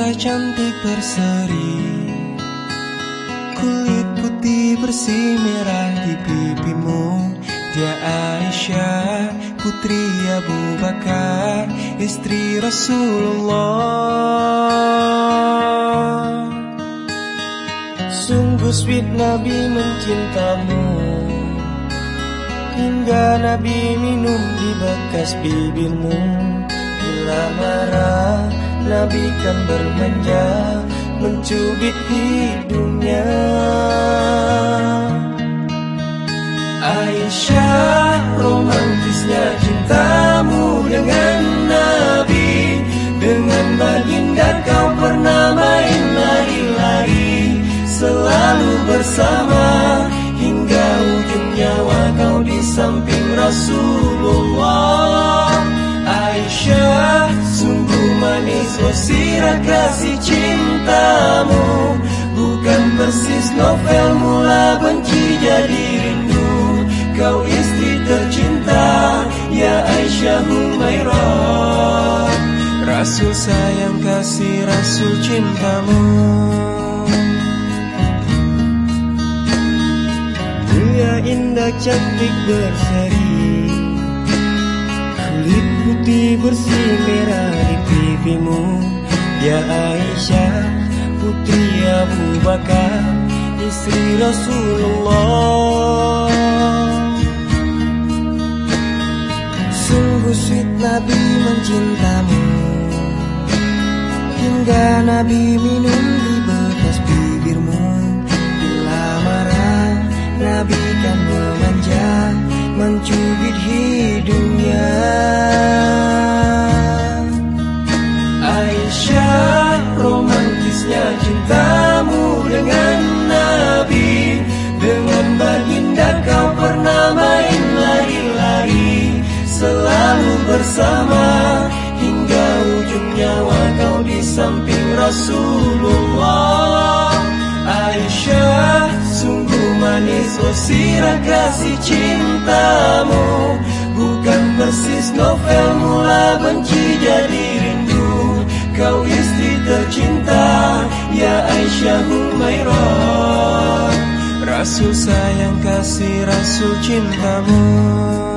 indah cantik berseri, kulit putih bersih merah di pipimu. Dia Aisyah, putri Abu Bakar, istri Rasulullah. Sungguh sweet Nabi mencintamu, hingga Nabi minum di bekas bibirmu. Bila marah, Nabi kan bermanja, mencubit hidungnya. Aisyah, romantisnya cintamu dengan Nabi. Dengan baginda kau pernah main lari-lari, selalu bersama, hingga ujung nyawa kau di samping Rasulullah. Aisyah, sungguh manis oh sirah kasih cintamu, bukan persis novel mula benci jadi rindu. Kau istri tercinta, ya Aisyah Humairah. Rasul sayang kasih Rasul cintamu. Dia indah cantik berseri, kulit putih bersih merah di pipimu. Ya Aisyah, putri Abu Bakar, istri Rasulullah. Sungguh sweet Nabi mencintamu, hingga Nabi minum di bekas bibirmu. Bila marah, Nabi kan memanja, mencubit hidungnya. Aisyah, romantisnya cintamu dengan Nabi. Dengan baginda kau pernah main lari-lari, selalu bersama, hingga ujung nyawa kau di samping Rasulullah. Aisyah, sungguh manis oh sirah kasih cintamu, bukan persis novel mula benci jadi rindu. Kau istri tercinta, ya Aisyah Humairah. Rasul sayang kasih Rasul cintamu.